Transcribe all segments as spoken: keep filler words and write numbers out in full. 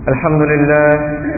Alhamdulillah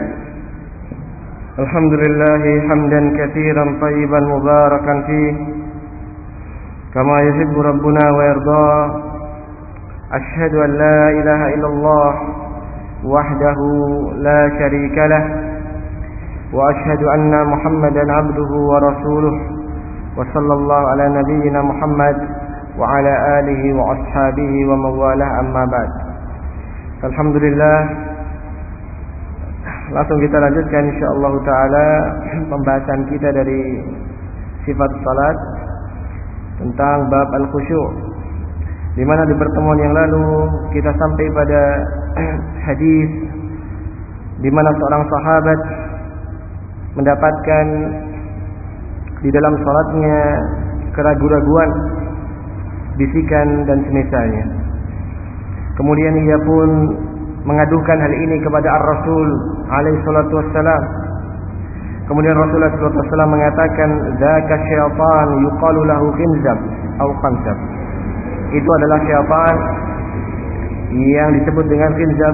Alhamdulillah hamdan katsiran tayyiban mubarakan fih kama yuhibbu rabbuna wa yarda. Ashhadu an la ilaha illallah wahdahu la syarika lah wa ashhadu anna Muhammadan abduhu wa rasuluh wa sallallahu ala nabiyyina Muhammad wa ala alihi wa ashabihi wa mawalah, amma ba'd. Alhamdulillah, langsung kita lanjutkan insyaallah taala pembahasan kita dari sifat salat tentang bab al-khusyuk, di mana di pertemuan yang lalu kita sampai pada hadis di mana seorang sahabat mendapatkan di dalam salatnya keraguan-raguan, bisikan dan semisalnya. Kemudian ia pun mengadukan hal ini kepada Ar-Rasul alaihi salatu wassalam. Kemudian Rasulullah sallallahu alaihi wasallam mengatakan, "Dzaka syaitan yuqalu lahu khinzab atau khanzab." Itu adalah syaitan yang disebut dengan khinzab.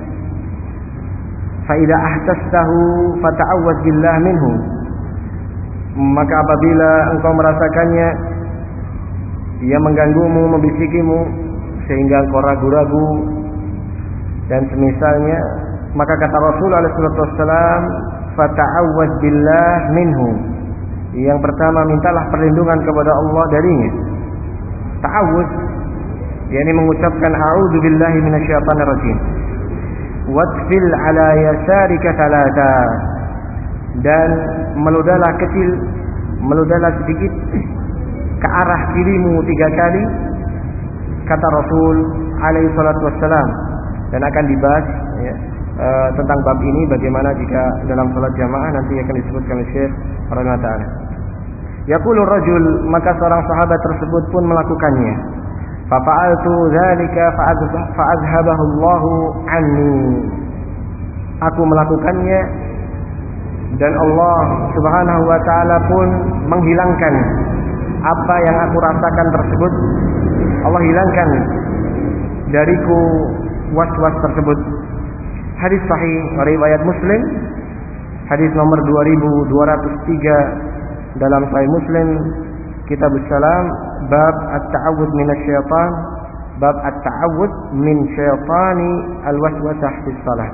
Fa idza ahtastahu fata'awwaz billah minhu. Maka apabila engkau merasakannya, ia mengganggumu, membisikimu sehingga engkau ragu-ragu dan semisalnya, maka kata Rasulullah sallallahu alaihi wasallam, fata'awwaz billah minhu. Yang pertama, mintalah perlindungan kepada Allah darinya. Ta'awuz yakni mengucapkan a'udzu billahi minasyaitonir rajim. Watfil ala yasarika thalatha, dan meludalah kecil, meludalah sedikit ke arah kirimu tiga kali, kata Rasul alaihi salatu wassalam. Dan akan dibahas ya, e, tentang bab ini, bagaimana jika dalam salat jamaah, nanti akan disebutkan oleh Syekh rahimahullah ta'ala. Yaqulu rajul, maka seorang sahabat tersebut pun melakukannya. Fa fa'altu dzalika fa azhabahu Allahu anni. Aku melakukannya dan Allah Subhanahu wa taala pun menghilangkan apa yang aku rasakan tersebut. Allah hilangkan dariku was-was tersebut. Hadis sahih riwayat Muslim, hadis nomor dua ribu dua ratus tiga dalam Sahih Muslim, Kitabus Salam, bab at-ta'awudz minasyaitan, bab at-ta'awudz min syaitani al-waswasah fis shalah.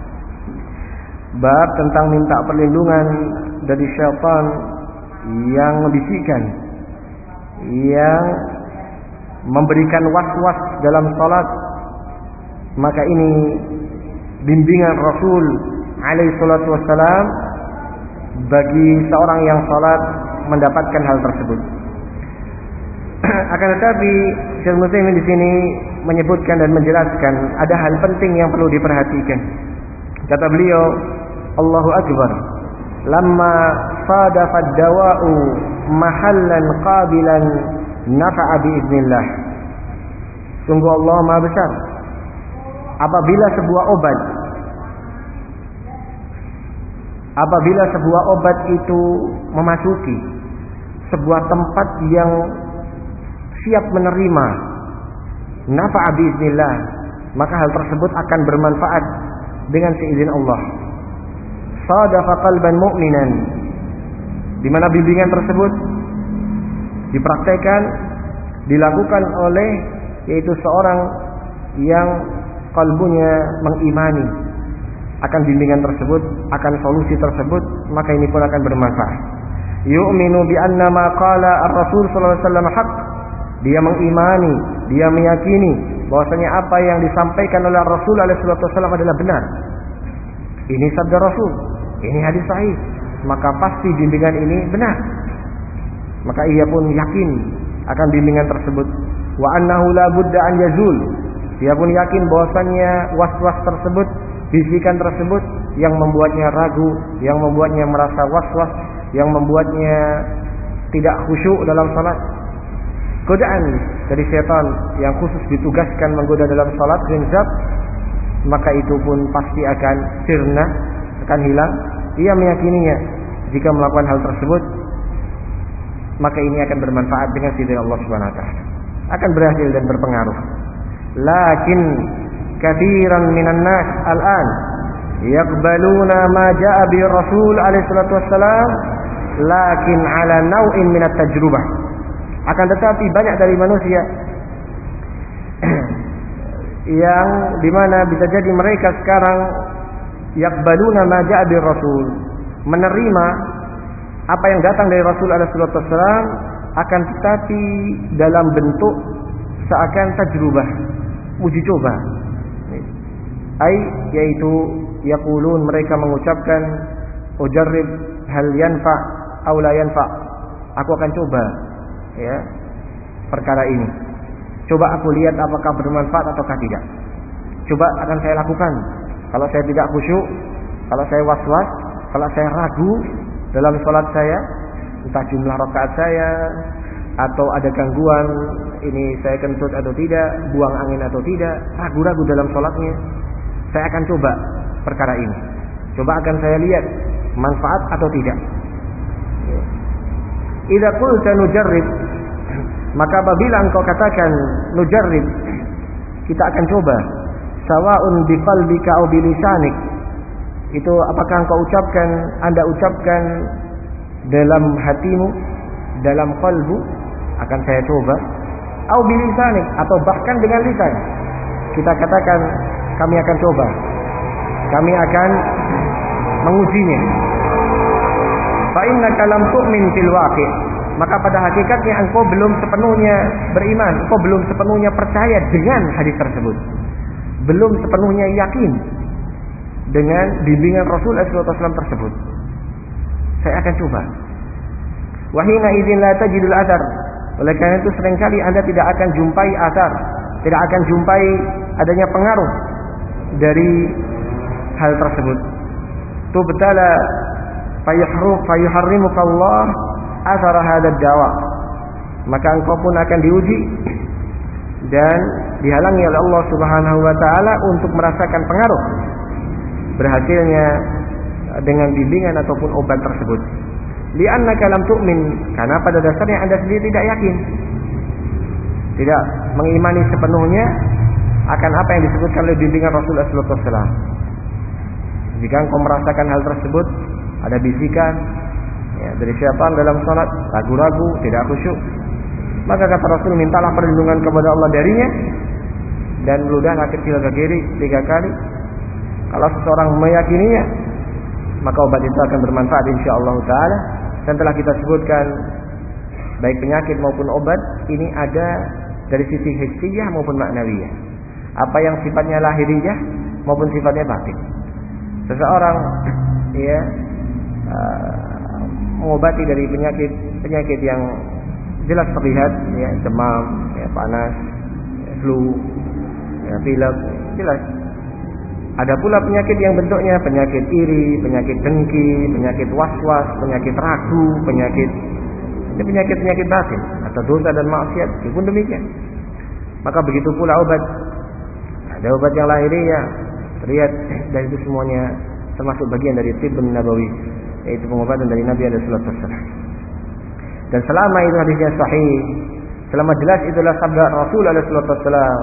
Bab tentang minta perlindungan dari syaitan yang membisikkan, yang memberikan was-was dalam salat. Maka ini bimbingan Rasul alaihi salatu wassalam bagi seorang yang salat mendapatkan hal tersebut. Akan tetapi Syekh Muslim di sini menyebutkan dan menjelaskan ada hal penting yang perlu diperhatikan. Kata beliau, Allahu Akbar, lamma sadafa ad-dawa'u mahallan qabilan nafa'a biiznillah. Sungguh Allah Maha Besar, apabila sebuah obat apabila sebuah obat itu memasuki sebuah tempat yang siap menerima nafa'a biiznillah, maka hal tersebut akan bermanfaat dengan seizin Allah. Sadafa qalban mu'minan, di mana bimbingan tersebut dipraktekkan, dilakukan oleh yaitu seorang yang kalbunya mengimani akan bimbingan tersebut, akan solusi tersebut, maka ini pun akan bermanfaat. Yu'minu bi anna ma qala ar-rasul sallallahu alaihi wasallam haqq. Dia mengimani, dia meyakini bahwasanya apa yang disampaikan oleh Rasul alaihi wasallam adalah benar. Ini sabda Rasul, ini hadis sahih, maka pasti bimbingan ini benar. Maka ia pun yakin akan bimbingan tersebut. Wa annahu la budda an yazul. Dia pun yakin bahwasannya was-was tersebut, bisikan tersebut yang membuatnya ragu, yang membuatnya merasa was-was, yang membuatnya tidak khusyuk dalam salat. Godaan dari setan yang khusus ditugaskan menggoda dalam salat, khinzab, maka itu pun pasti akan sirna, akan hilang. Ia meyakininya jika melakukan hal tersebut, maka ini akan bermanfaat dengan izin Allah Subhanahu wa taala, akan berhasil dan berpengaruh. Lakin katsiran minan nas al-an, yaqbaluna ma jaa bi Rasul alaihi salatu wassalam lakin ala nau'in min at-tajrubah. Akan tetapi banyak dari manusia yang dimana bisa jadi mereka sekarang yaqbaluna ma jaa bi Rasul, menerima apa yang datang dari Rasul alaihi salatu wassalam, akan tetapi dalam bentuk seakan tajrubah, uji coba. Ai yaitu yaqulun, mereka mengucapkan ujarrib hal yanfa aw la yanfa. Aku akan coba ya perkara ini. Coba aku lihat apakah bermanfaat ataukah tidak. Coba akan saya lakukan. Kalau saya tidak khusyuk, kalau saya was-was, kalau saya ragu dalam salat saya, entah jumlah rakaat saya atau ada gangguan, ini saya kentut atau tidak, buang angin atau tidak, ragu-ragu dalam salatnya, saya akan coba perkara ini. Coba akan saya lihat manfaat atau tidak. Idza qulta nujarrib, maka apabila engkau katakan nujarrib, kita akan coba, sawa'un bi qalbika aw bi lisanik, itu apakah engkau ucapkan, Anda ucapkan dalam hatimu, dalam qalbu, akan saya coba, aw bi lisanik, atau bahkan dengan lisan. Kita katakan kami akan coba, kami akan mengujinya. Fa innaka lam tu'min fil waqi', maka pada hakikatnya engkau belum sepenuhnya beriman, engkau belum sepenuhnya percaya dengan hadis tersebut, belum sepenuhnya yakin dengan bimbingan Rasul sallallahu alaihi wasallam tersebut. Saya akan coba. Wa hina idzin la tajidul athar, oleh karena itu seringkali Anda tidak akan jumpai athar, tidak akan jumpai adanya pengaruh dari hal tersebut. Tubtala fayuhruf fayuharrimuka Allah athara hadzal dawa, maka engkau pun akan diuji dan dihalangi oleh Allah Subhanahu wa taala untuk merasakan pengaruh berhasilnya dengan bimbingan ataupun obat tersebut. Li'annaka lam tu'min, karena pada dasarnya Anda sendiri tidak yakin, tidak mengimani sepenuhnya akan apa yang disebutkan oleh bimbingan Rasulullah sallallahu alaihi wasallam. Jika engkau merasakan hal tersebut, ada bisikan ya, dari syaitan dalam salat, ragu-ragu, tidak khusyuk, maka kata Rasul, mintalah perlindungan kepada Allah darinya dan meludahlah kecil ke kiri tiga kali. Kalau seseorang meyakininya, maka obat itu akan bermanfaat insyaallah taala. Dan telah kita sebutkan, baik penyakit maupun obat ini ada dari sisi hissiyah maupun maknawiyah. Apa yang sifatnya lahiriah maupun sifatnya batin. Seseorang ya uh, mengobati dari penyakit penyakit yang jelas terlihat, ya, demam, ya, panas, ya, flu, ya, pilek, jelas. Ada pula penyakit yang bentuknya penyakit iri, penyakit dengki, penyakit was-was, penyakit ragu, penyakit ini penyakit-penyakit batin atau dosa dan maksiat, itu pun demikian. Maka begitu pula obat. Ada obat yang lahiriah, terlihat, dan itu semuanya termasuk bagian dari tibbun nabawi, yaitu pengobatan dari Nabi alaihi salatu wasallam. Dan selama itu hadisnya sahih, selama jelas itulah sabda Rasul alaihi salatu wasallam,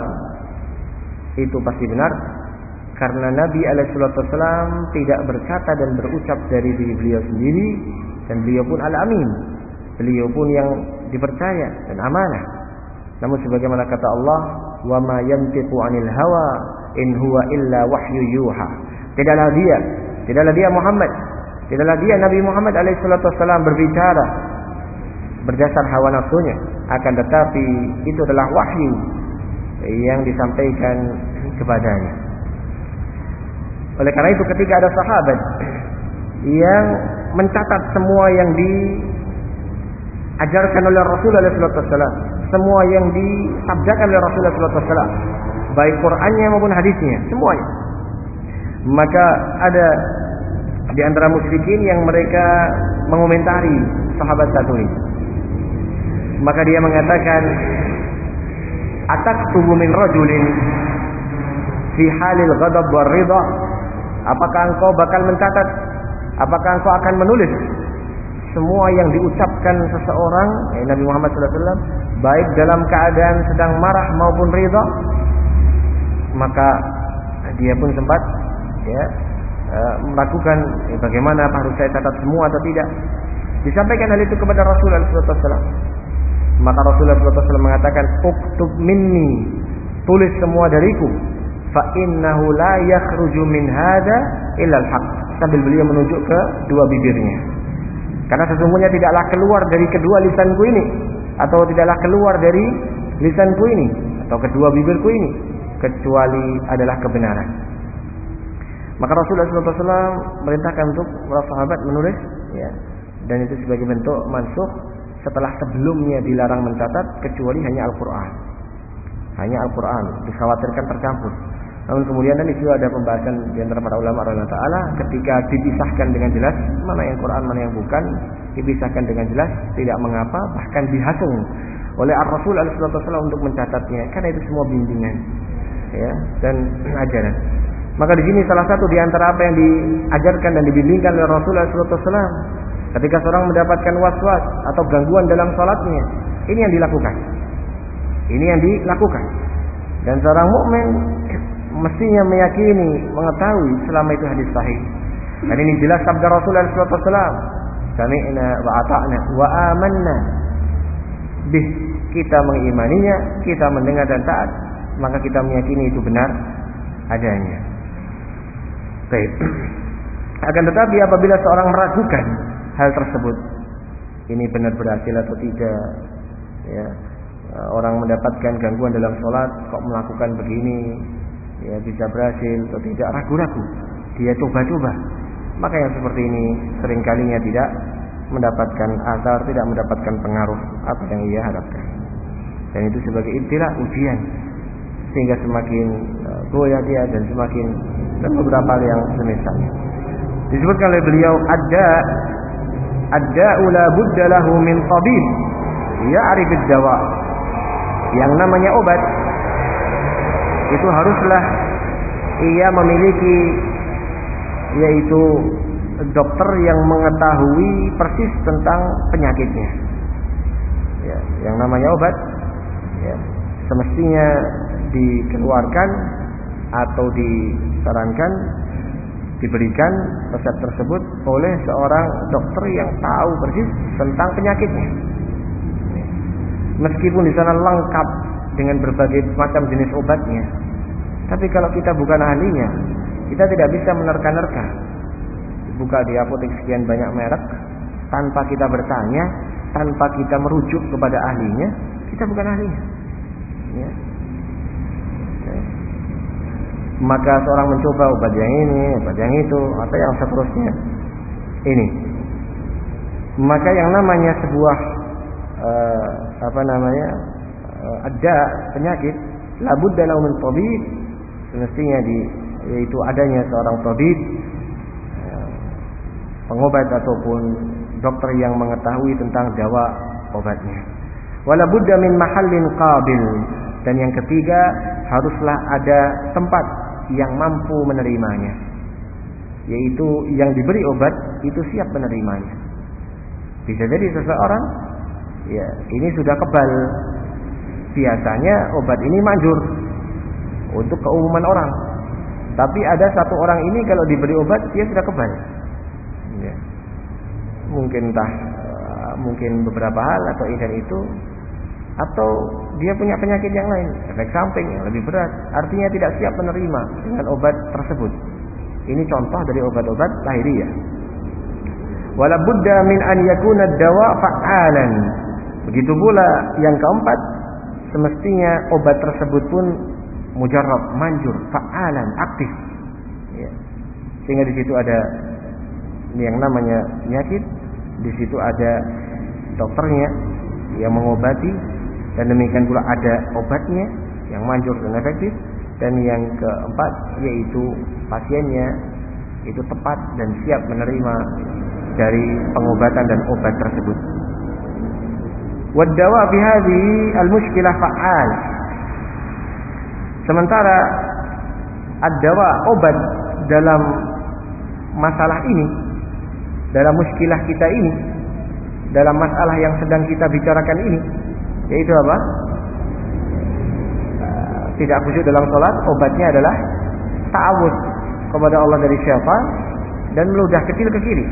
itu pasti benar. Karena Nabi alaihi salatu wasallam tidak berkata dan berucap dari diri beliau sendiri, dan beliau pun al-amin, beliau pun yang dipercaya dan amanah. Namun sebagaimana kata Allah, wa ma yantiqu 'anil hawa in huwa illa wahyu yuha. Tidaklah dia, tidaklah dia Muhammad, tidaklah dia Nabi Muhammad alaihi salatu wasallam berbicara berdasar hawa nafsunya, akan tetapi itu adalah wahyu yang disampaikan kepadanya. Oleh karena itu ketika ada sahabat yang mencatat semua yang diajarkan oleh Rasulullah sallallahu alaihi wasallam, semua yang disabdakan oleh Rasulullah sallallahu alaihi wasallam, baik Qur'annya maupun hadisnya, semuanya, maka ada di antara musyrikin yang mereka mengomentari sahabat satu ini. Maka dia mengatakan, ataktubu min rajulin fi halil ghadab war ridha, apakah engkau bakal mencatat, apakah engkau akan menulis semua yang diucapkan seseorang, eh, Nabi Muhammad sallallahu alaihi wasallam, baik dalam keadaan sedang marah maupun ridha? Maka dia pun sempat ya uh, meragukan eh, bagaimana harus saya catat semua atau tidak. Disampaikan hal itu kepada Rasulullah shallallahu alaihi wasallam. Maka Rasulullah shallallahu alaihi wasallam mengatakan, "Uktub minni, tulis semua dariku. Fa innahu la yakhruju min hadza illa al-haq." Sambil beliau menunjuk ke dua bibirnya. Karena sesungguhnya tidaklah keluar dari kedua lisanku ini, atau tidaklah keluar dari lisanku ini, atau kedua bibirku ini, kecuali adalah kebenaran. Maka Rasulullah shallallahu alaihi wasallam merintahkan untuk para sahabat menulis, ya, dan itu sebagai bentuk mansukh setelah sebelumnya dilarang mencatat kecuali hanya Al-Quran. Hanya Al-Quran dikhawatirkan tercampur. Namun kemudian dan itu ada pembahasan di antara para ulama radhiyallahu taala ketika dipisahkan dengan jelas mana yang Quran mana yang bukan, dipisahkan dengan jelas tidak mengapa, bahkan dihasung oleh Ar-Rasul alaihi wasallam untuk mencatatnya karena itu semua bimbingan, ya, dan ajaran. Maka di sini salah satu di antara apa yang diajarkan dan dibimbingkan oleh Rasul alaihi wasallam ketika seorang mendapatkan waswas atau gangguan dalam salatnya, ini yang dilakukan. Ini yang dilakukan. Dan seorang mukmin mestinya meyakini, mengetahui selama itu hadis sahih. Dan ini jelas sabda Rasulullah shallallahu alaihi wasallam, "Sami'na wa ata'na wa amanna bih." Kita mengimaninya, kita mendengar dan taat, maka kita meyakini itu benar adanya. Baik. Akan tetapi apabila seorang meragukan hal tersebut, ini benar berhasil atau tidak, ya, orang mendapatkan gangguan dalam sholat kok melakukan begini, ya, bisa berhasil atau tidak, ragu-ragu, dia coba-coba, maka yang seperti ini seringkalinya tidak mendapatkan asar, tidak mendapatkan pengaruh apa yang ia harapkan, dan itu sebagai ibtila, ujian, sehingga semakin uh, goyah dia dan semakin dan beberapa hal yang semisalnya. Disebutkan oleh beliau, ada ad-da'u la budda lahu min tabib ya'rif ad-dawa. Yang namanya obat itu haruslah ia memiliki, yaitu dokter yang mengetahui persis tentang penyakitnya. Ya, yang namanya obat, ya, semestinya dikeluarkan atau disarankan, diberikan resep tersebut oleh seorang dokter yang tahu persis tentang penyakitnya. Meskipun di sana lengkap dengan berbagai macam jenis obatnya, tapi kalau kita bukan ahlinya, kita tidak bisa menerka-nerka. Buka di apotek sekian banyak merek, tanpa kita bertanya, tanpa kita merujuk kepada ahlinya, kita bukan ahlinya. Ya. Ya. Maka seorang mencoba obat yang ini, obat yang itu, atau yang seterusnya. Ini. Maka yang namanya sebuah uh, apa namanya uh, ada penyakit, labud dalam min tabib, semestinya di yaitu adanya seorang tabib, uh, pengobat ataupun dokter yang mengetahui tentang dawa obatnya. Wala budda min mahallin qabil, dan yang ketiga haruslah ada tempat yang mampu menerimanya, yaitu yang diberi obat itu siap menerimanya. Bisa jadi seseorang, ya, ini sudah kebal, biasanya obat ini manjur untuk keumuman orang, tapi ada satu orang ini kalau diberi obat dia sudah kebal, ya. Mungkin entah mungkin beberapa hal atau ini dan itu, atau dia punya penyakit yang lain, efek samping yang lebih berat, artinya tidak siap menerima dengan obat tersebut. Ini contoh dari obat-obat lahiriah. Wala budda min an yakuna ad-dawa fa'alan. Begitu pula yang keempat, semestinya obat tersebut pun mujarrab, manjur, fa'alan, aktif. Ya. Sehingga di situ ada yang namanya penyakit, di situ ada dokternya yang mengobati, dan demikian pula ada obatnya yang manjur dan efektif, dan yang keempat yaitu pasiennya itu tepat dan siap menerima dari pengobatan dan obat tersebut. Wad-dawa fi hadhihi al-mushkilah fa'al. Sementara ad-dawa, obat dalam masalah ini, dalam muskilah kita ini, dalam masalah yang sedang kita bicarakan ini, yaitu apa? Tidak khusyuk dalam sholat, obatnya adalah ta'awudz kepada Allah dari syaitan dan meludah kecil ke kiri.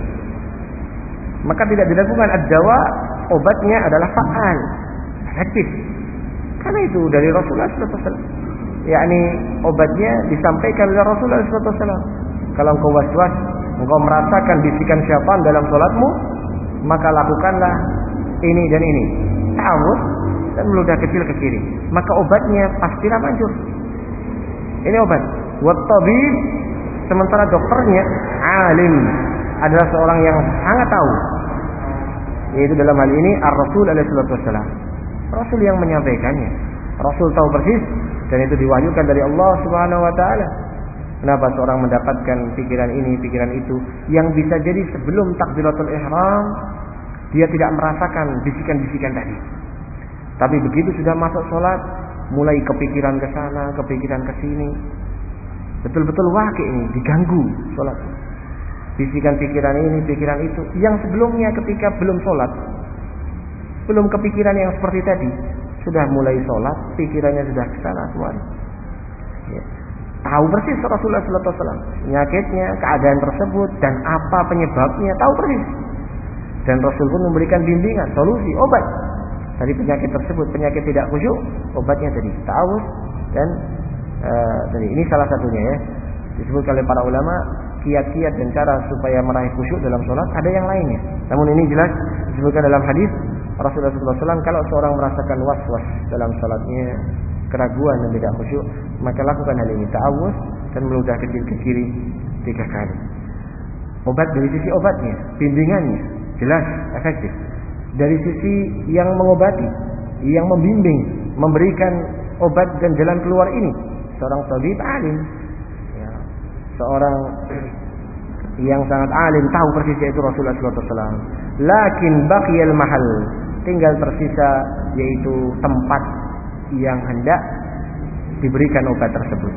Maka tidak diragukan ad-dawa, obatnya adalah fa'al, efektif. Karena itu dari Rasulullah sallallahu alaihi wasallam. Yakni obatnya disampaikan oleh Rasulullah sallallahu alaihi wasallam. Kalau engkau waswas, engkau merasakan bisikan syaitan dalam salatmu, maka lakukanlah ini dan ini. Ta'awudz dan meludah kecil ke kiri. Maka obatnya pastilah manjur. Ini obat. Wa tabib, sementara dokternya alim, adalah seorang yang sangat tahu. Yaitu dalam hal ini Ar-Rasul alaihi wasallam. Rasul yang menyampaikannya. Rasul tahu persis dan itu diwahyukan dari Allah Subhanahu wa taala. Kenapa seorang mendapatkan pikiran ini, pikiran itu yang bisa jadi sebelum takbiratul ihram dia tidak merasakan bisikan-bisikan tadi. Tapi begitu sudah masuk sholat, mulai kepikiran ke sana, kepikiran ke sini. Betul-betul wakil ini diganggu sholat. Bisikan pikiran ini, pikiran itu yang sebelumnya ketika belum sholat, belum kepikiran yang seperti tadi, sudah mulai sholat, pikirannya sudah ke sana semua. Ya. Tahu persis Rasulullah sallallahu alaihi wasallam penyakitnya, keadaan tersebut dan apa penyebabnya, tahu persis. Dan Rasul pun memberikan bimbingan, solusi, obat dari penyakit tersebut, penyakit tidak khusyuk, obatnya tadi ta'awudz dan uh, tadi ini salah satunya ya. Disebutkan oleh para ulama kiat-kiat dan cara supaya meraih khusyuk dalam sholat, ada yang lainnya. Namun ini jelas disebutkan dalam hadis Rasulullah sallallahu alaihi wasallam, kalau seorang merasakan was-was dalam sholatnya, keraguan dan tidak khusyuk, maka lakukan hal ini, ta'awudz dan meludah kecil ke kiri tiga kali. Obat dari sisi obatnya, bimbingannya jelas efektif. Dari sisi yang mengobati, yang membimbing, memberikan obat dan jalan keluar ini, seorang tabib alim, ya, seorang yang sangat alim, tahu persis yaitu Rasulullah sallallahu alaihi wasallam. Lakin baqiyal mahal, tinggal tersisa yaitu tempat yang hendak diberikan obat tersebut.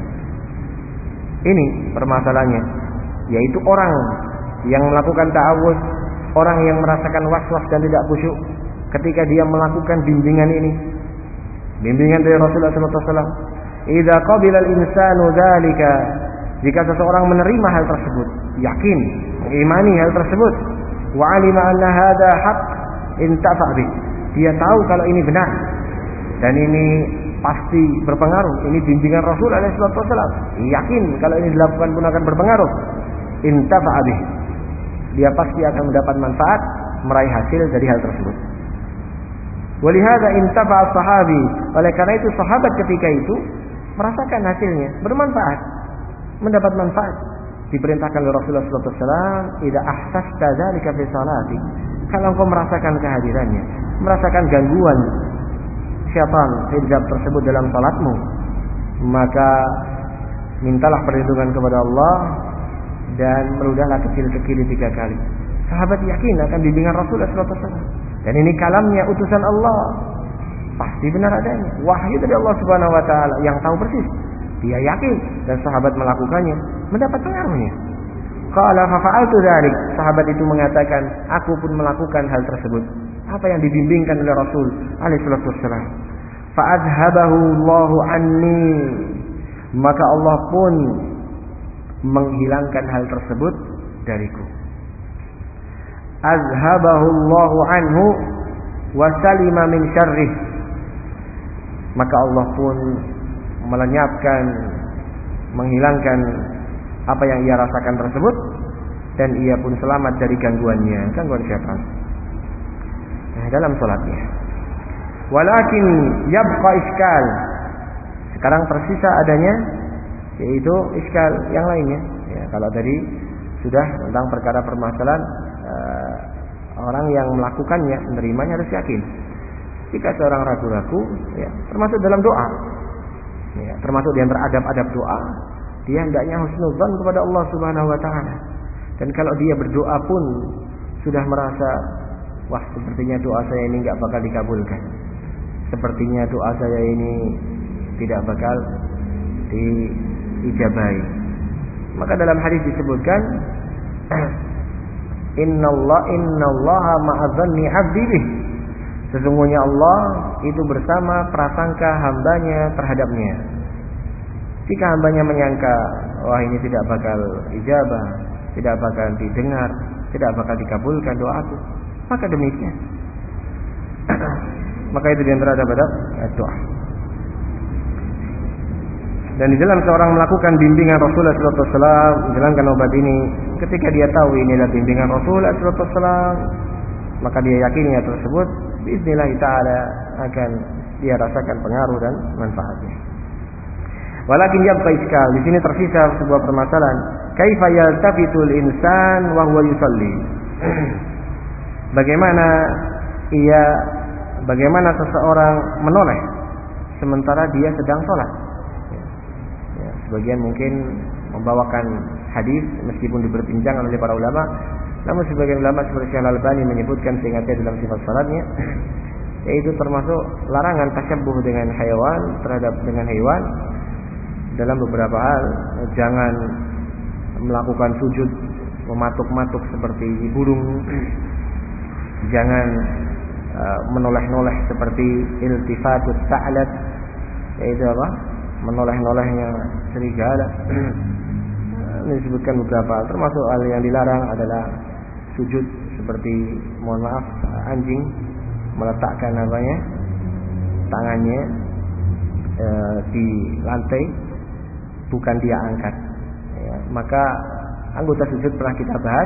Ini permasalahannya, yaitu orang yang melakukan ta'awudz, orang yang merasakan was-was dan tidak khusyuk ketika dia melakukan bimbingan ini, bimbingan dari Rasulullah sallallahu alaihi wasallam. Idza qabila al-insanu dzalika, jika seseorang menerima hal tersebut, yakin, mengimani hal tersebut, wa alima anna hadza haqq, intafa bih, dia tahu kalau ini benar dan ini pasti berpengaruh, ini bimbingan Rasul alaihi wasallam, yakin kalau ini dilakukan pun akan berpengaruh, intafa bih, dia pasti akan mendapat manfaat, meraih hasil dari hal tersebut. Walihada intafa sahabi, oleh karena itu sahabat ketika itu merasakan hasilnya, bermanfaat, mendapat manfaat. Diperintahkan oleh Rasulullah sallallahu alaihi wasallam, "Idza ahsasta dzalika fi salati." Kalau engkau merasakan kehadirannya, merasakan gangguan syaitan hijab tersebut dalam salatmu, maka mintalah perlindungan kepada Allah dan meludahlah kecil ke kiri tiga kali. Sahabat yakin akan bimbingan Rasulullah sallallahu alaihi wasallam. Dan ini kalamnya utusan Allah, pasti benar adanya, wahyu dari Allah Subhanahu wa taala yang tahu persis. Dia yakin dan sahabat melakukannya, mendapat pengaruhnya. Qala fa fa'altu dzalik, sahabat itu mengatakan, aku pun melakukan hal tersebut, apa yang dibimbingkan oleh Rasul alaihi wasallam. Fa azhabahu Allahu anni, maka Allah pun menghilangkan hal tersebut dariku. Azhabahu Allahu anhu wa salima min syarrih, maka Allah pun melenyapkan, menghilangkan apa yang ia rasakan tersebut dan ia pun selamat dari gangguannya, gangguan syaitan nah, dalam salatnya. Walakin yabqa iskal, sekarang tersisa adanya yaitu iskal yang lainnya ya, kalau tadi sudah tentang perkara permasalahan uh, orang yang melakukannya, menerimanya harus yakin. Jika seorang ragu-ragu ya, termasuk dalam doa ya, termasuk di antara adab-adab doa, dia hendaknya husnuzan kepada Allah Subhanahu wa taala. Dan kalau dia berdoa pun sudah merasa, wah sepertinya doa saya ini enggak bakal dikabulkan, sepertinya doa saya ini tidak bakal diijabahi, maka dalam hadis disebutkan innallaha innallaha ma'adhanni 'abdi bih, sesungguhnya Allah itu bersama prasangka hambanya terhadapnya. Jika hambanya menyangka, wah ini tidak bakal ijabah, tidak bakal didengar, tidak bakal dikabulkan doaku. Maka demikian. Maka itu diantara adab-adab doa. Dan di dalam seorang melakukan bimbingan Rasulullah shallallahu alaihi wasallam menjalankan obat ini, ketika dia tahu ini adalah bimbingan Rasulullah shallallahu alaihi wasallam, maka dia yakini hal tersebut biiznillah taala akan dia rasakan pengaruh dan manfaatnya. Walakin yabqa iskal, di sini tersisa sebuah permasalahan. Kaifa yaltafitul insan wa huwa yusalli? Bagaimana ia bagaimana seseorang menoleh sementara dia sedang sholat? Ya, sebagian mungkin membawakan hadis meskipun diperbincangkan oleh para ulama, namun sebagian ulama seperti Syekh Al-Albani menyebutkan sehingga dalam sifat salatnya, yaitu termasuk larangan tasyabbuh dengan hewan terhadap dengan hewan dalam beberapa hal. Jangan melakukan sujud mematuk-matuk seperti burung, jangan uh, menoleh-noleh seperti iltifatut ta'lat, yaitu apa? Menoleh-nolehnya serigala. Ini disebutkan beberapa, termasuk hal yang dilarang adalah sujud seperti, mohon maaf, anjing meletakkan apanya tangannya e, di lantai, bukan dia angkat. Ya, maka anggota sujud pernah kita bahas.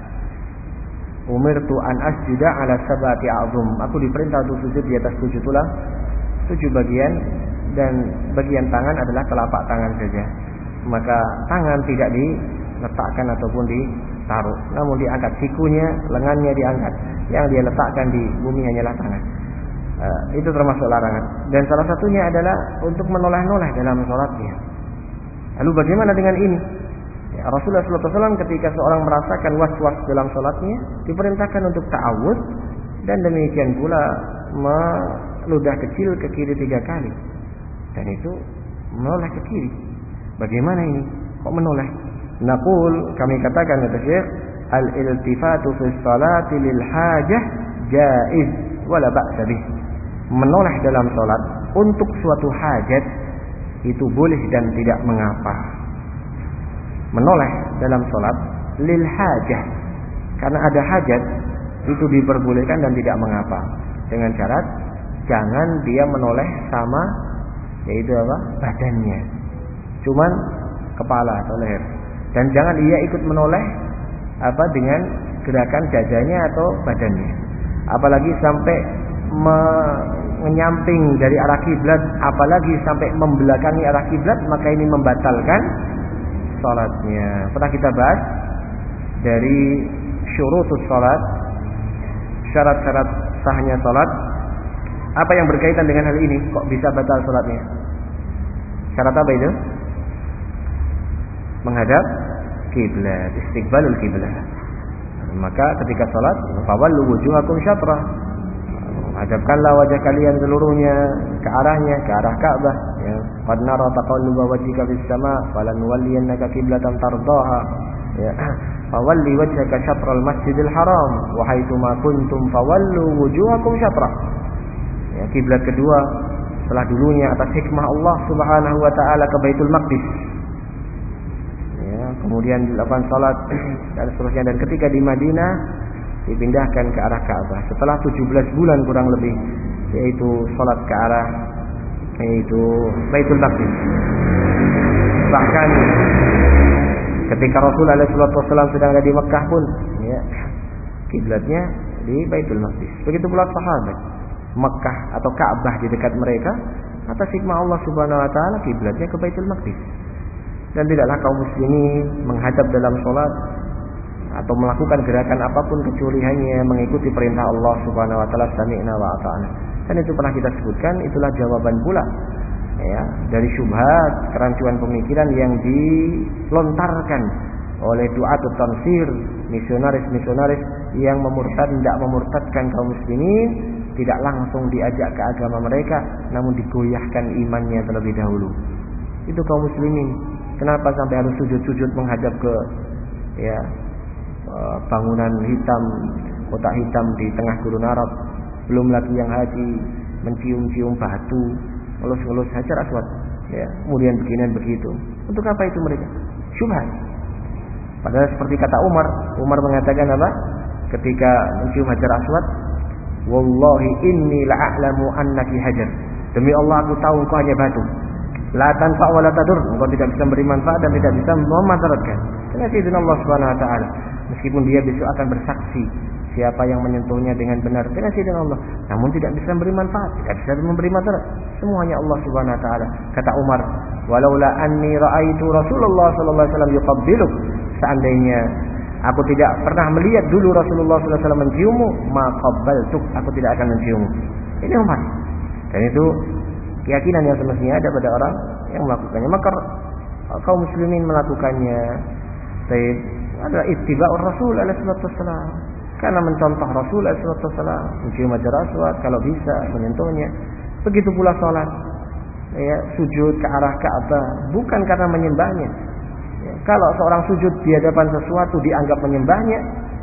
Umirtu an asjuda ala sabati a'zum. Aku diperintah untuk sujud di atas tujuh tulang, tujuh bagian, dan bagian tangan adalah telapak tangan saja. Maka tangan tidak diletakkan ataupun ditaruh, namun diangkat, sikunya, lengannya diangkat. Yang dia letakkan di bumi hanyalah tangan. Uh, itu termasuk larangan. Dan salah satunya adalah untuk menoleh-noleh dalam sholatnya. Lalu bagaimana dengan ini? Ya, Rasulullah shallallahu alaihi wasallam ketika seorang merasakan was-was dalam sholatnya, diperintahkan untuk ta'awud, dan demikian pula meludah kecil ke kiri tiga kali. Dan itu menoleh ke kiri. Bagaimana ini? Kok menoleh? Naqul, kami katakan kata Syekh, al-iltifatu fi sholati lil hajah jaiz wala ba'sa bih. Menoleh dalam salat untuk suatu hajat itu boleh dan tidak mengapa. Menoleh dalam salat lil hajah, karena ada hajat, itu diperbolehkan dan tidak mengapa. Dengan syarat jangan dia menoleh sama, yaitu apa? Badannya. Cuman kepala atau leher. Dan jangan ia ikut menoleh apa dengan gerakan dadanya atau badannya. Apalagi sampai menyamping dari arah kiblat, apalagi sampai membelakangi arah kiblat, maka ini membatalkan salatnya. Pernah kita bahas dari syurutus salat, syarat-syarat sahnya salat. Apa yang berkaitan dengan hal ini? Kok bisa batal salatnya? Syarat apa itu? Menghadap kiblat, istiqbalul kiblat. Maka ketika salat, fawallu wujuhakum syatrah. Hadapkanlah wajah kalian seluruhnya ke arahnya, ke arah Ka'bah. Ya, qad nara taqalluba wajhika fis sama', falanuwalliyannaka qiblatan tardaha. Ya, fawalli wajhaka syatral masjidil haram, wa haitsu ma kuntum fawallu wujuhakum syatrah. Ya, kiblat kedua setelah dulunya atas hikmah Allah Subhanahu wa taala ke Baitul Maqdis. Ya, kemudian dilakukan salat dan seterusnya, dan ketika di Madinah dipindahkan ke arah Ka'bah setelah tujuh belas bulan kurang lebih, yaitu salat ke arah yaitu Baitul Maqdis. Bahkan ketika Rasulullah shallallahu alaihi wasallam sedang ada di Mekah pun, ya, kiblatnya di Baitul Maqdis. Begitu pula sahabat. Mekah atau Ka'bah di dekat mereka, atas hikmah Allah Subhanahu wa taala kiblatnya ke Baitul Maqdis. Dan tidaklah kaum muslimin menghadap dalam salat atau melakukan gerakan apapun kecuali hanya mengikuti perintah Allah Subhanahu wa taala, sami'na wa ata'na. Dan itu pernah kita sebutkan, itulah jawaban pula ya dari syubhat, kerancuan pemikiran yang dilontarkan oleh du'atut tansir, misionaris-misionaris yang memurtad tidak memurtadkan kaum muslimin, tidak langsung diajak ke agama mereka, namun digoyahkan imannya terlebih dahulu. Itu kaum muslimin. Kenapa sampai harus sujud-sujud menghadap ke ya bangunan hitam, kotak hitam di tengah gurun Arab? Belum lagi yang haji mencium-cium batu, ngelus-ngelus hajar aswad, ya, kemudian beginian begitu. Untuk apa itu mereka? Syubhat. Padahal seperti kata Umar, Umar mengatakan apa? Ketika mencium Hajar Aswad, wallahi inni la'alamu annaki hajar. Demi Allah aku tahu engkau hanya batu. La tanfa wa la tadur. Engkau tidak bisa memberi manfaat dan tidak bisa memudaratkan. Dengan izin Allah Subhanahu wa taala. Meskipun dia besok akan bersaksi siapa yang menyentuhnya dengan benar dengan izin Allah, namun tidak bisa memberi manfaat, tidak bisa memberi madarat. Semuanya Allah Subhanahu wa taala. Kata Umar, walaula anni ra'aitu Rasulullah sallallahu alaihi wasallam yuqabbiluk. Seandainya aku tidak pernah melihat dulu Rasulullah sallallahu alaihi wasallam menciummu, ma qabbaltuk, aku tidak akan menciummu. Ini Umar. Dan itu keyakinan yang semestinya ada pada orang yang melakukannya. Maka kaum muslimin melakukannya. Baik, adalah ittiba'ur Rasul alaihi wasallam. Karena mencontoh Rasul alaihi wasallam, mencium Hajar Aswad kalau bisa, menyentuhnya. Begitu pula salat. Ya, sujud ke arah Ka'bah bukan karena menyembahnya. Ya, kalau seorang sujud di hadapan sesuatu dianggap menyembahnya,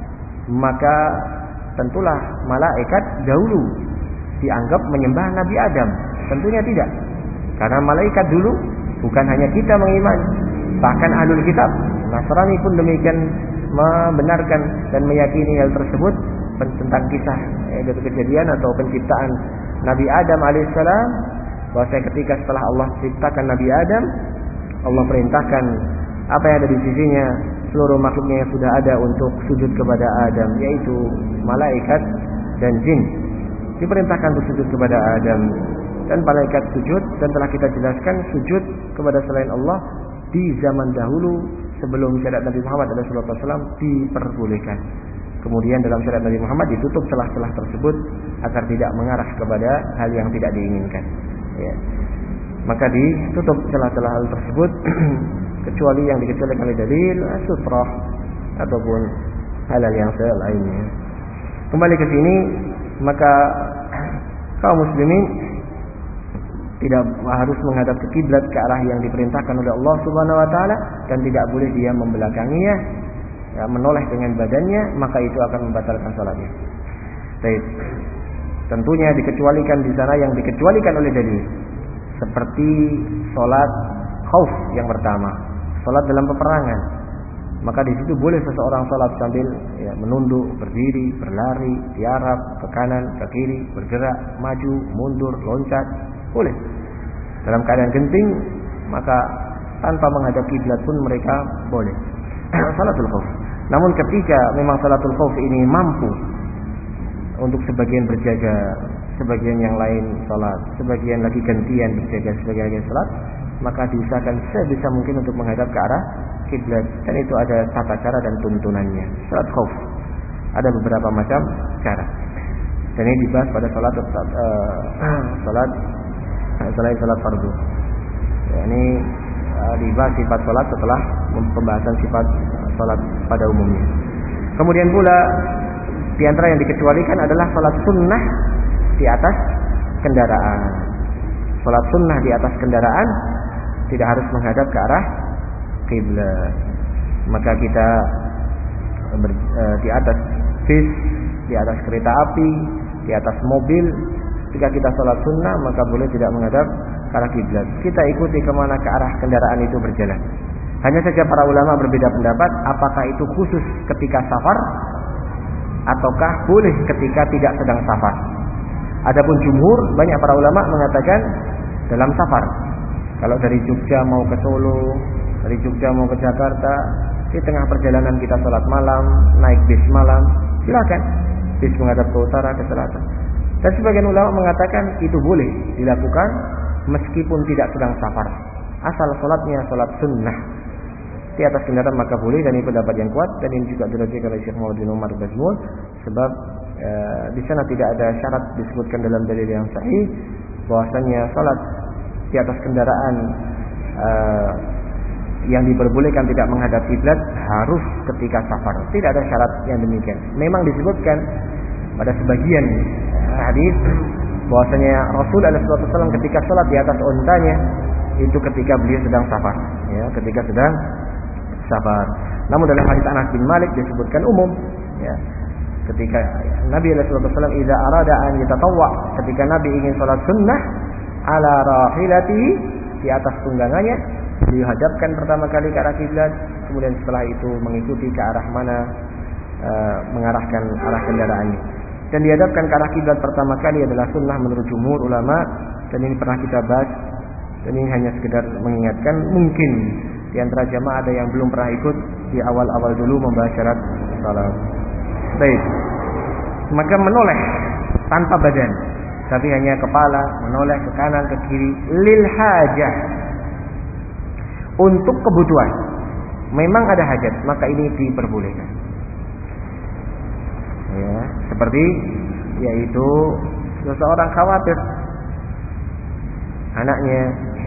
maka tentulah malaikat dahulu dianggap menyembah Nabi Adam. Tentunya tidak. Karena malaikat dulu bukan hanya kita mengimani, bahkan ahlul kitab Nasrani pun demikian membenarkan dan meyakini hal tersebut tentang kisah yaitu kejadian atau penciptaan Nabi Adam alaihissalam, bahwa ketika setelah Allah ciptakan Nabi Adam, Allah perintahkan apa yang ada di sisinya, seluruh makhluknya yang sudah ada untuk sujud kepada Adam, yaitu malaikat dan jin, diperintahkan untuk sujud kepada Adam. Dan malaikat sujud, dan telah kita jelaskan sujud kepada selain Allah di zaman dahulu sebelum syariat Nabi Muhammad shallallahu alaihi wasallam diperbolehkan. Kemudian dalam syariat Nabi Muhammad ditutup celah-celah tersebut agar tidak mengarah kepada hal yang tidak diinginkan. Ya. Maka ditutup celah-celah hal tersebut kecuali yang dikecualikan oleh dalil, sutrah ataupun hal-hal yang selainnya. Kembali ke sini, maka kaum muslimin tidak harus menghadap ke kiblat ke arah yang diperintahkan oleh Allah Subhanahu wa taala, dan tidak boleh dia membelakanginya, ya, menoleh dengan badannya, maka itu akan membatalkan salatnya. Baik. Tentunya dikecualikan di sana yang dikecualikan oleh dalil. Seperti salat khauf yang pertama, salat dalam peperangan. Maka di situ boleh seseorang salat sambil ya, menunduk, berdiri, berlari, tiarap ke kanan, ke kiri, bergerak, maju, mundur, loncat. Boleh. Dalam keadaan genting, maka tanpa menghadap kiblat pun mereka boleh. Salatul khauf. Namun ketika memang salatul khauf ini mampu untuk sebagian berjaga, sebagian yang lain salat, sebagian lagi gantian berjaga, sebagian lagi salat, maka diusahakan sebisa mungkin untuk menghadap ke arah kiblat. Dan itu ada tata cara dan tuntunannya. Salat khauf ada beberapa macam cara. Dan ini dibahas pada salat uh, salat selain salat fardu. Ya, ini uh, dibahas sifat salat setelah pembahasan sifat uh, salat pada umumnya. Kemudian pula di antara yang dikecualikan adalah salat sunnah di atas kendaraan. Salat sunnah di atas kendaraan tidak harus menghadap ke arah kiblat. Maka kita ber, uh, di atas bis, di atas kereta api, di atas mobil, jika kita sholat sunnah maka boleh tidak menghadap ke arah kiblat. Kita ikuti kemana ke arah kendaraan itu berjalan. Hanya saja para ulama berbeda pendapat, apakah itu khusus ketika safar ataukah boleh ketika tidak sedang safar. Adapun jumhur, banyak para ulama mengatakan dalam safar. Kalau dari Jogja mau ke Solo, dari Jogja mau ke Jakarta, di tengah perjalanan kita sholat malam, naik bis malam, silakan. Bis menghadap ke utara, ke selatan. Dan sebagian ulama mengatakan itu boleh dilakukan meskipun tidak sedang safar, asal sholatnya sholat sunnah di atas kendaraan maka boleh. Dan ini pendapat yang kuat, dan ini juga dirajikan oleh Syekh Muhammad bin Umar Bazmul, sebab e, di sana tidak ada syarat disebutkan dalam dalil yang sahih bahwasanya sholat di atas kendaraan e, yang diperbolehkan tidak menghadap kiblat harus ketika safar. Tidak ada syarat yang demikian. Memang disebutkan pada sebagian hadis bahwasanya Rasul alaihi wasallam ketika sholat di atas ontanya itu ketika beliau sedang safar, ya, ketika sedang safar. Namun dalam hadis Anas bin Malik disebutkan umum, ya, ketika Nabi alaihi wasallam idza arada an yatatawwa, ketika Nabi ingin sholat sunnah ala rahilati, di atas tunggangannya, beliau hadapkan pertama kali ke arah kiblat, kemudian setelah itu mengikuti ke arah mana e, mengarahkan arah kendaraannya. Dan dihadapkan ke arah kiblat pertama kali adalah sunnah menurut jumhur ulama, dan ini pernah kita bahas, dan ini hanya sekedar mengingatkan. Mungkin di antara jamaah ada yang belum pernah ikut di awal-awal dulu membahas syarat salat. Baik, maka menoleh tanpa badan, tapi hanya kepala, menoleh ke kanan ke kiri, lil hajah, untuk kebutuhan. Memang ada hajat, maka ini diperbolehkan. Ya, seperti yaitu seseorang khawatir anaknya,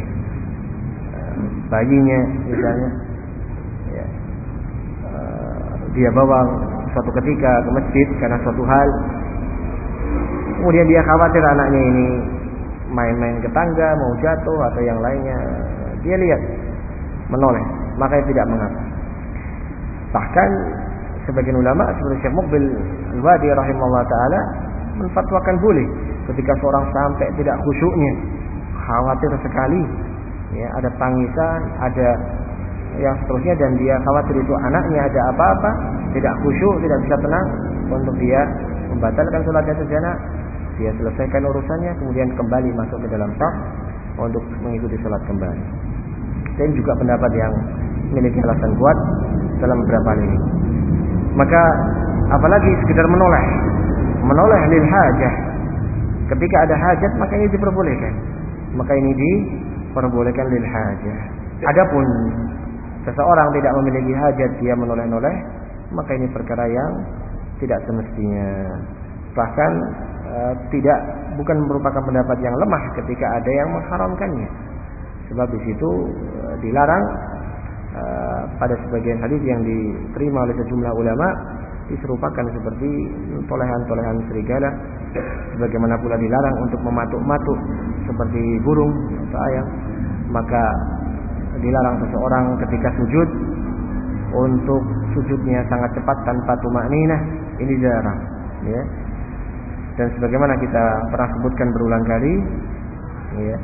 bayinya misalnya, ya, dia bawa suatu ketika ke masjid karena suatu hal, kemudian dia khawatir anaknya ini main-main ke tangga, mau jatuh atau yang lainnya, dia lihat menoleh, makanya tidak mengapa. Bahkan sebagian ulama seperti Syekh Muqbil Al-Wadi rahimahullah ta'ala menfatwakan boleh ketika seorang sampai tidak khusyuknya, khawatir sekali, ya, ada tangisan, ada yang seterusnya, dan dia khawatir itu anaknya ada apa-apa, tidak khusyuk, tidak bisa tenang, untuk dia membatalkan salatnya sejenak, dia selesaikan urusannya, kemudian kembali masuk ke dalam saf untuk mengikuti salat kembali. Dan juga pendapat yang memiliki alasan kuat dalam beberapa hal ini. Maka apalagi sekedar menoleh, menoleh lil hajah, ketika ada hajat maka ini diperbolehkan, maka ini diperbolehkan lil hajah. Adapun seseorang tidak memiliki hajat, dia menoleh-noleh, maka ini perkara yang tidak semestinya. Bahkan e, tidak bukan merupakan pendapat yang lemah ketika ada yang mengharamkannya. Sebab di situ e, dilarang e, pada sebagian hadis yang diterima oleh sejumlah ulama, diserupakan seperti tolehan-tolehan serigala, sebagaimana pula dilarang untuk mematuk-matuk seperti burung atau ayam. Maka dilarang seseorang ketika sujud untuk sujudnya sangat cepat tanpa tumakninah, ini dilarang, ya. Dan sebagaimana kita pernah sebutkan berulang kali, ya,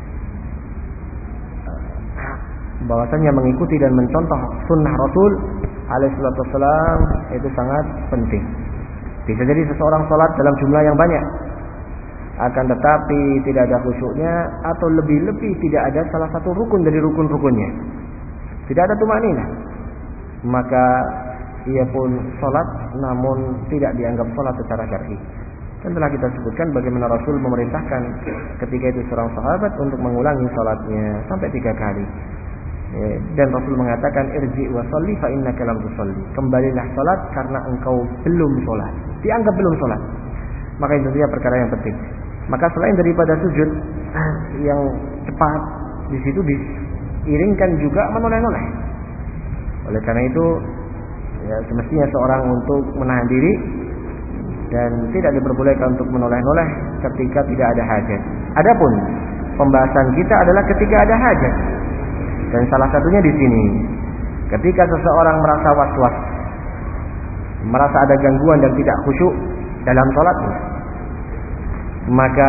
bahwasanya mengikuti dan mencontoh sunnah Rasul alaihi salatu wassalam itu sangat penting. Bisa jadi seseorang sholat dalam jumlah yang banyak, akan tetapi tidak ada khusyuknya, atau lebih-lebih tidak ada salah satu rukun dari rukun-rukunnya, tidak ada tumakninah, maka ia pun sholat namun tidak dianggap sholat secara syar'i. Dan telah kita sebutkan bagaimana Rasul memerintahkan ketika itu seorang sahabat untuk mengulangi sholatnya sampai tiga kali. Dan Rasul mengatakan, irji wa sholli fa innaka lam tusalli, kembalilah sholat karena engkau belum sholat, dianggap belum sholat. Maka itu tentunya perkara yang penting. Maka selain daripada sujud yang cepat, di situ diiringkan juga menoleh-noleh. Oleh karena itu, ya, semestinya seorang untuk menahan diri dan tidak diperbolehkan untuk menoleh-noleh ketika tidak ada hajat. Adapun pembahasan kita adalah ketika ada hajat, dan salah satunya di sini, ketika seseorang merasa was-was, merasa ada gangguan dan tidak khusyuk dalam sholatnya, maka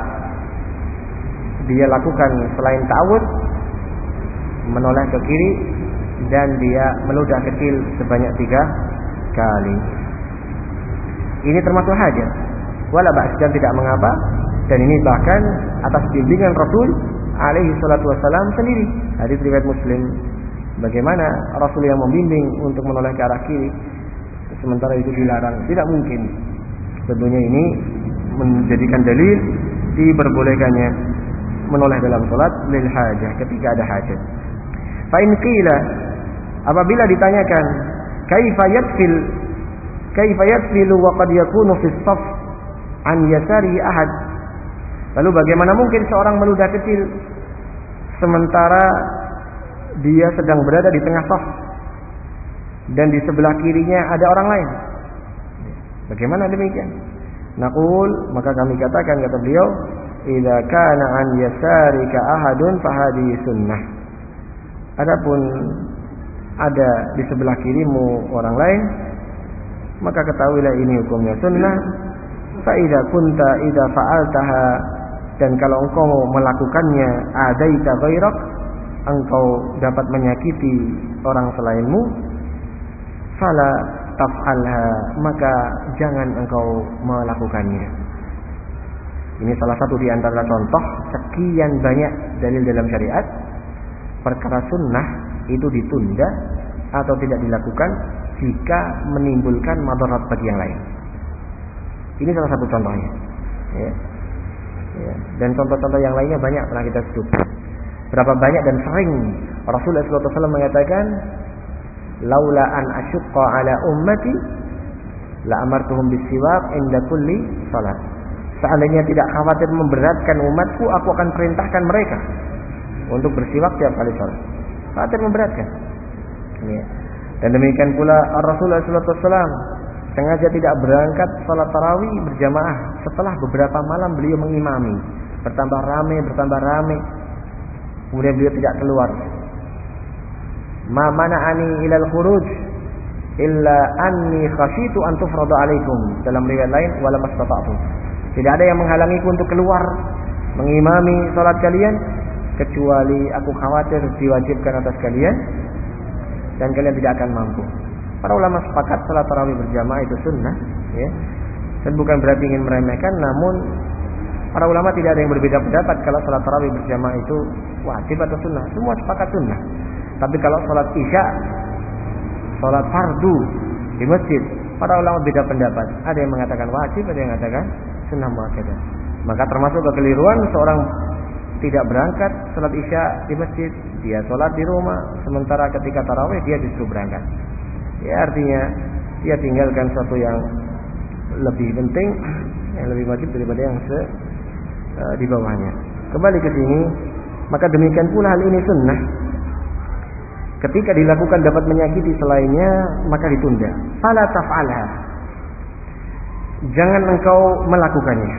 dia lakukan selain ta'awudz, menoleh ke kiri, dan dia meludah kecil sebanyak tiga kali. Ini termasuk hajat, wala ba's, dan tidak mengapa. Dan ini bahkan atas bimbingan Rasul alaihi salatu wassalam sendiri. Hadis riwayat Muslim, bagaimana Rasul yang membimbing untuk menoleh ke arah kiri, sementara itu dilarang. Tidak mungkin. Tentunya ini menjadikan dalil diperbolehkannya menoleh dalam salat lil hajah, ketika ada hajat. Fa in qila, apabila ditanyakan, kaifa yatfil kaifa yatfilu wa qad yakunu fi shaff an yasari ahad, lalu bagaimana mungkin seorang meludah kecil sementara dia sedang berada di tengah shaf dan di sebelah kirinya ada orang lain? Bagaimana demikian? Naqul, maka kami katakan, kata beliau, idza kana an yasarika ahadun fa hadhihi sunnah. Adapun ada di sebelah kirimu orang lain, maka ketahuilah ini hukumnya sunnah. Fa idza kunta idza fa'altaha, dan kalau engkau melakukannya, adaita ghairak, engkau dapat menyakiti orang selainmu, fala taf'alha, maka jangan engkau melakukannya. Ini salah satu di antara contoh sekian banyak dalil dalam syariat perkara sunnah itu ditunda atau tidak dilakukan jika menimbulkan madarat bagi yang lain. Ini salah satu contohnya. Ya. Ya. Dan contoh-contoh yang lainnya banyak pernah kita sebut. Berapa banyak dan sering Rasulullah shallallahu alaihi wasallam mengatakan, laula an asyqa ala ummati la amartuhum bisiwak inda kulli salat. Seandainya tidak khawatir memberatkan umatku, aku akan perintahkan mereka untuk bersiwak tiap kali salat. Khawatir memberatkan. Ya. Dan demikian pula Rasulullah shallallahu alaihi wasallam sengaja tidak berangkat salat tarawih berjamaah setelah beberapa malam beliau mengimami, bertambah ramai bertambah ramai, kemudian beliau tidak keluar. Ma mana'ani ilal khuruj illa anni khashitu an tufrada alaikum. Dalam riwayat lain, wala mastata'tum. Tidak ada yang menghalangiku untuk keluar mengimami salat kalian kecuali aku khawatir diwajibkan atas kalian dan kalian tidak akan mampu. Para ulama sepakat salat tarawih berjamaah itu sunnah, ya. Dan bukan berarti ingin meremehkan, namun para ulama tidak ada yang berbeda pendapat kalau salat tarawih berjamaah itu wajib atau sunnah. Semua sepakat sunnah. Tapi kalau salat isya, salat fardu di masjid, para ulama beda pendapat. Ada yang mengatakan wajib, ada yang mengatakan sunnah muakkadah. Maka termasuk kekeliruan seorang tidak berangkat salat isya di masjid, dia salat di rumah, sementara ketika tarawih dia justru berangkat. Ya, artinya dia tinggalkan sesuatu yang lebih penting, yang lebih wajib daripada yang se, uh, di bawahnya. Kembali ke sini, maka demikian pula hal ini sunnah. Ketika dilakukan dapat menyakiti selainnya, maka ditunda. Fala taf'alha. Jangan engkau melakukannya.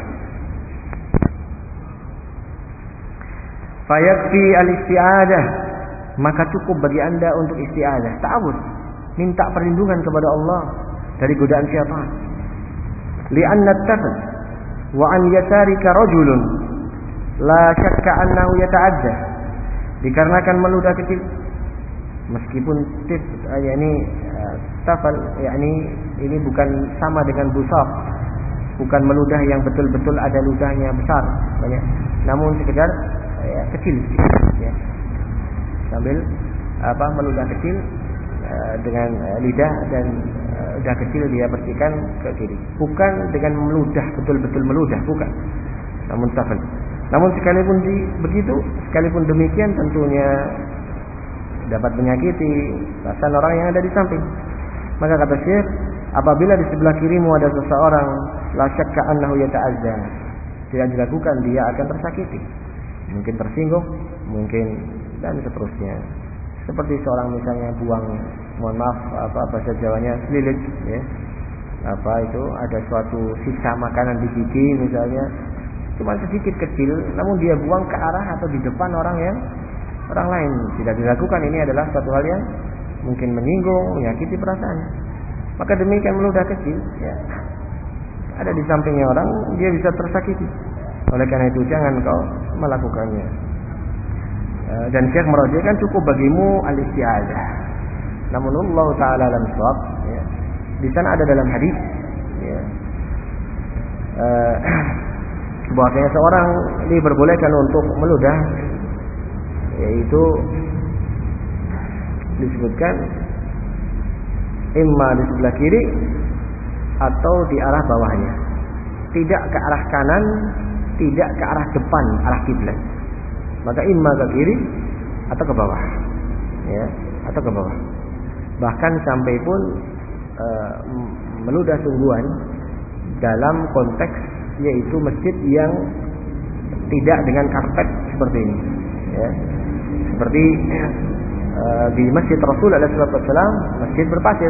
Fayakfi al-isti'adah, maka cukup bagi anda untuk isti'adah, ta'awudz, minta perlindungan kepada Allah dari godaan syaitan. Li'anna at-tafl wa an yasarika rajulun la syakka annahu yata'adda. Dikarenakan meludah kecil, meskipun tif yakni tafal yakni ini bukan sama dengan busaq, bukan meludah yang betul-betul ada ludahnya besar banyak, namun sekedar ya, kecil ya. Sambil apa meludah kecil uh, dengan uh, lidah dan uh, lidah kecil dia bersihkan ke kiri, bukan dengan meludah betul-betul meludah, bukan, namun tafal. Namun sekalipun di, begitu sekalipun demikian tentunya dapat menyakiti perasaan orang yang ada di samping. Maka kata Syekh, apabila di sebelah kirimu ada seseorang, la syakka annahu yata'azza, tidak dilakukan dia akan tersakiti, mungkin tersinggung, mungkin dan seterusnya. Seperti seorang misalnya buang, mohon maaf apa bahasa Jawanya selilit, ya, apa itu ada suatu sisa makanan di gigi misalnya, cuma sedikit kecil, namun dia buang ke arah atau di depan orang yang orang lain, tidak dilakukan. Ini adalah suatu hal yang mungkin menyinggung, menyakiti perasaan. Maka demikian meludah kecil, ya, ada di sampingnya orang, dia bisa tersakiti. Oleh karena itu jangan kau melakukannya. Dan Syekh merajihkan cukup bagimu al-isti'adzah. Namun Allah Taala alam shawab, ya, di sana ada dalam hadis, ya, uh, bahwasanya seorang diperbolehkan untuk meludah, yaitu disebutkan imma di sebelah kiri atau di arah bawahnya, tidak ke arah kanan, tidak ke arah depan, arah kiblat. Maka imma ke kiri atau ke bawah, ya, atau ke bawah. Bahkan sampai pun e, meludah sungguhan dalam konteks yaitu masjid yang tidak dengan karpet seperti ini, ya. Seperti e, di Masjid Rasul alaihi wasallam, masjid berpasir,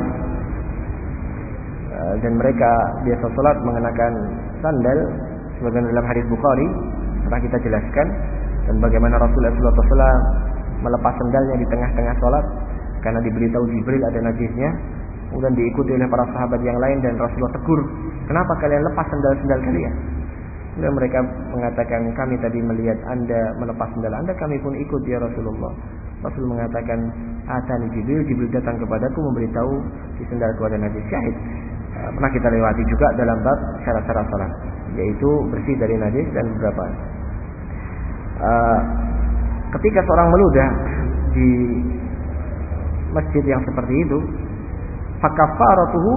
e, dan mereka biasa salat mengenakan sandal sebagaimana dalam hadis Bukhari pernah kita jelaskan, dan bagaimana Rasulullah shallallahu alaihi wasallam melepas sandalnya di tengah-tengah salat karena diberitahu Jibril ada najisnya, kemudian diikuti oleh para sahabat yang lain dan Rasulullah tegur, kenapa kalian lepas sandal-sandal kalian? Dan mereka mengatakan, kami tadi melihat Anda melepas sendal Anda, kami pun ikut ya Rasulullah. Rasul mengatakan, atani Jibril, Jibril datang kepadaku memberitahu di sendalku ada najis. Syahid pernah kita lewati juga dalam bab syarat-syarat salat, yaitu bersih dari najis dan beberapa. Uh, ketika seorang meludah di masjid yang seperti itu, fakafaratuhu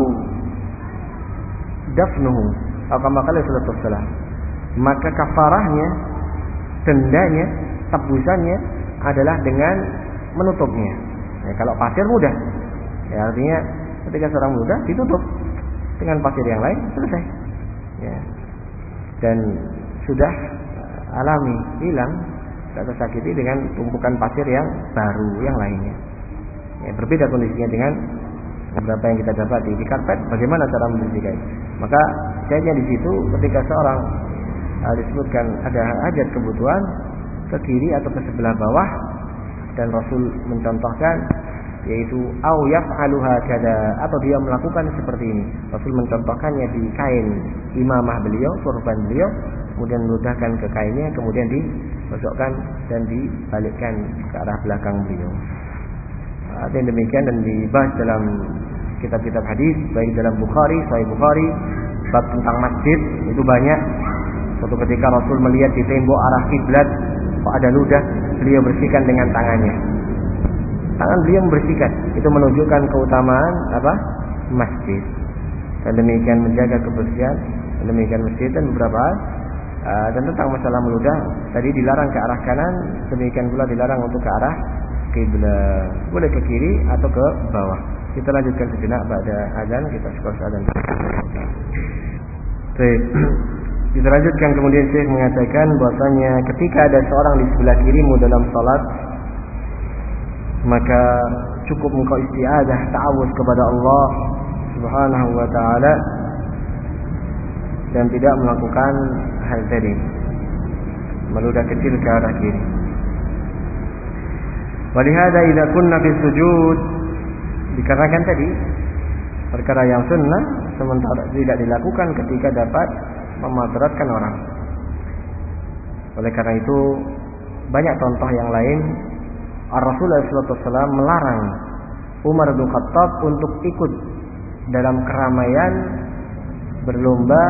dafnuhu, atau kama qala sallallahu alaihi wasallam, maka kafarahnya, dendanya, tebusannya adalah dengan menutupnya. Ya, kalau pasir mudah, ya artinya ketika seorang mudah ditutup dengan pasir yang lain, selesai. Ya. Dan sudah alami, hilang, tidak tersakiti dengan tumpukan pasir yang baru yang lainnya. Ya, berbeda kondisinya dengan beberapa yang kita dapati di karpet. Bagaimana cara membersihkan? Maka saya di situ ketika seorang uh, disebutkan ada hajat kebutuhan ke kiri atau ke sebelah bawah, dan Rasul mencontohkan yaitu au yaf'aluha kada, atau dia melakukan seperti ini. Rasul mencontohkannya di kain imamah beliau, sorban beliau, kemudian meludahkan ke kainnya, kemudian dimasukkan dan dibalikkan ke arah belakang beliau. Ada yang demikian dan dibahas dalam kitab-kitab hadis, baik dalam Bukhari, Sahih Bukhari, bab tentang masjid itu banyak. Suatu ketika Rasul melihat di tembok arah kiblat kok ada ludah, beliau bersihkan dengan tangannya. Tangan beliau membersihkan, itu menunjukkan keutamaan apa? Masjid. Dan demikian menjaga kebersihan, dan demikian masjid dan beberapa hal. Uh, dan tentang masalah meludah, tadi dilarang ke arah kanan, demikian pula dilarang untuk ke arah kiblat, boleh ke kiri atau ke bawah. Kita lanjutkan sejenak pada azan, kita skor azan. Baik. Kita lanjutkan, kemudian Syekh mengatakan bahwasanya ketika ada seorang di sebelah kirimu dalam salat, maka cukup engkau isti'adzah, ta'awudz kepada Allah Subhanahu wa taala dan tidak melakukan hal tadi, meludah kecil ke arah kiri. Walihada idza kunna fi sujud, dikarenakan tadi perkara yang sunnah sementara tidak dilakukan ketika dapat memadaratkan orang. Oleh karena itu banyak contoh yang lain. Rasulullah shallallahu alaihi wasallam melarang Umar bin Khattab untuk ikut dalam keramaian berlomba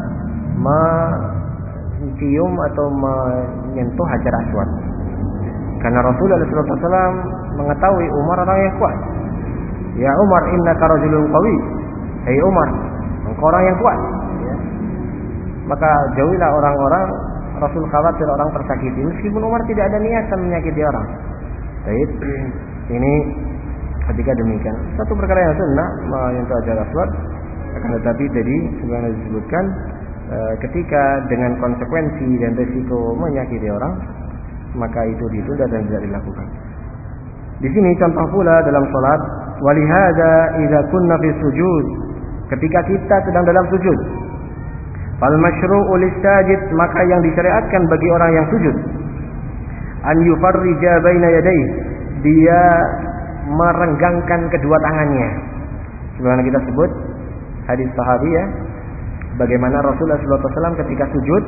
mencium atau menyentuh Hajar Aswad. Karena Rasulullah shallallahu alaihi wasallam mengetahui Umar orang yang kuat. Ya Umar, innaka rajulun qawi. Hai Umar, engkau orang yang kuat. Ya. Maka jauhilah orang-orang, Rasul khawatir orang tersakiti. Meskipun Umar tidak ada niatan menyakiti orang. Baik, ini ketika demikian satu perkara yang sunnah menyentuh Hajar Aswad, akan tetapi tadi sebagaimana disebutkan e, ketika dengan konsekuensi dan risiko menyakiti orang, maka itu ditunda dan tidak dilakukan. Di sini contoh pula dalam salat, walihada idza kunna fi sujud, ketika kita sedang dalam sujud, fal masyru'u lis-sajid, maka yang disyariatkan bagi orang yang sujud, an yufarrija baina yadayhi, dia merenggangkan kedua tangannya. Sebagaimana kita sebut hadis sahabiyah, bagaimana Rasulullah shallallahu alaihi wasallam ketika sujud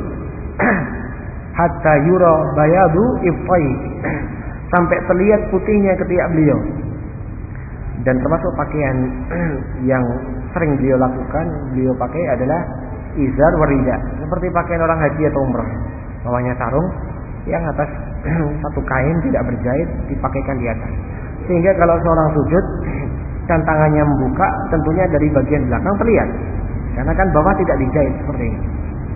hatta yura bayadu ifai, sampai terlihat putihnya ketiak beliau. Dan termasuk pakaian yang sering beliau lakukan, beliau pakai adalah izar warida, seperti pakaian orang haji atau umrah, bawahnya sarung yang atas satu kain tidak berjahit dipakaikan di atas, sehingga kalau seorang sujud dan tangannya membuka, tentunya dari bagian belakang terlihat, karena kan bawah tidak dijahit seperti ini.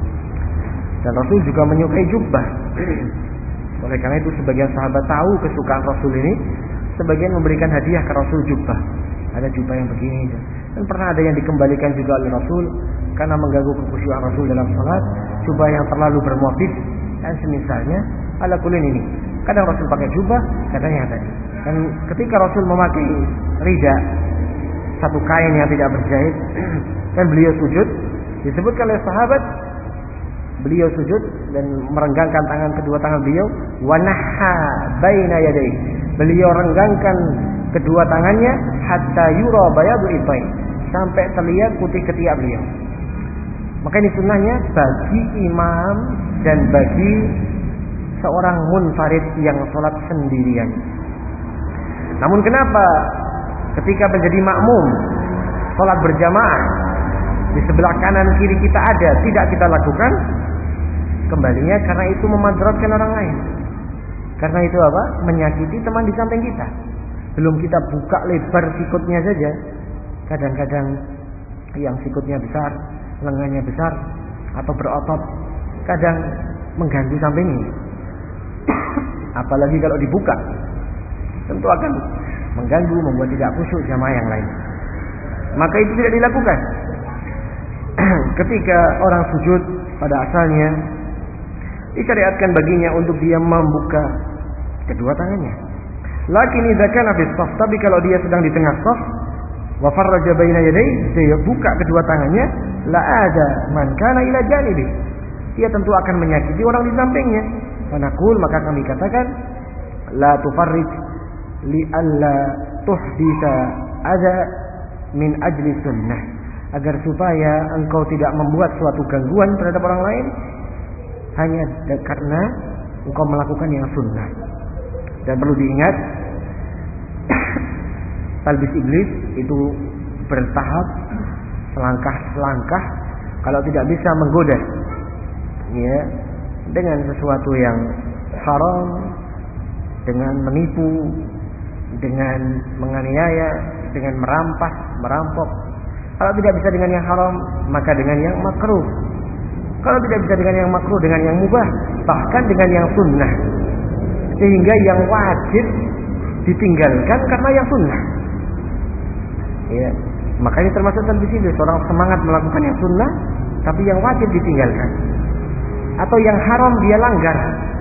Dan Rasul juga menyukai jubah. Oleh karena itu sebagian sahabat tahu kesukaan Rasul ini, sebagian memberikan hadiah ke Rasul jubah. Ada jubah yang begini, dan pernah ada yang dikembalikan juga oleh Rasul karena mengganggu kekhusyuan Rasul dalam salat, jubah yang terlalu bermotif dan semisalnya. Ala kulin ini, kadang Rasul pakai jubah, kadang yang tadi. Dan ketika Rasul memakai rida, satu kain yang tidak berjahit, dan beliau sujud, disebutkan oleh sahabat, beliau sujud dan merenggangkan tangan, kedua tangan beliau, wanaha baina yadayhi, beliau renggangkan kedua tangannya hatta yura bayadu ifai, sampai terlihat putih ketiak beliau. Maka ini sunnahnya bagi imam dan bagi seorang munfarid yang sholat sendirian. Namun kenapa ketika menjadi makmum sholat berjamaah di sebelah kanan kiri kita ada, tidak kita lakukan? Kembalinya karena itu memadratkan orang lain. Karena itu apa? Menyakiti teman di samping kita. Belum kita buka lebar sikutnya saja, kadang-kadang yang sikutnya besar, lengannya besar atau berotot, kadang mengganggu sampingnya. Apalagi kalau dibuka, tentu akan mengganggu, membuat tidak khusyuk jamaah yang lain. Maka itu tidak dilakukan. Ketika orang sujud pada asalnya disyariatkan baginya untuk dia membuka kedua tangannya. Lakin idza kana fi shaf, tapi kalau dia sedang di tengah shaf, wa farraja baina yadayhi, dia buka kedua tangannya, la ada man kana ila janibi, dia tentu akan menyakiti orang di sampingnya. Manakul, maka kami katakan la tufarrij li alla tuhditha adza min ajli sunnah, agar supaya engkau tidak membuat suatu gangguan terhadap orang lain hanya karena engkau melakukan yang sunnah. Dan perlu diingat, talbis iblis itu bertahap, selangkah-selangkah. Kalau tidak bisa menggoda, ya, dengan sesuatu yang haram, dengan menipu, dengan menganiaya, dengan merampas, merampok. Kalau tidak bisa dengan yang haram, maka dengan yang makruh. Kalau tidak bisa dengan yang makruh, dengan yang mubah, bahkan dengan yang sunnah. Sehingga yang wajib ditinggalkan karena yang sunnah. Ya, makanya termasuk talbis iblis, seorang semangat melakukan yang sunnah, tapi yang wajib ditinggalkan. Atau yang haram dia langgar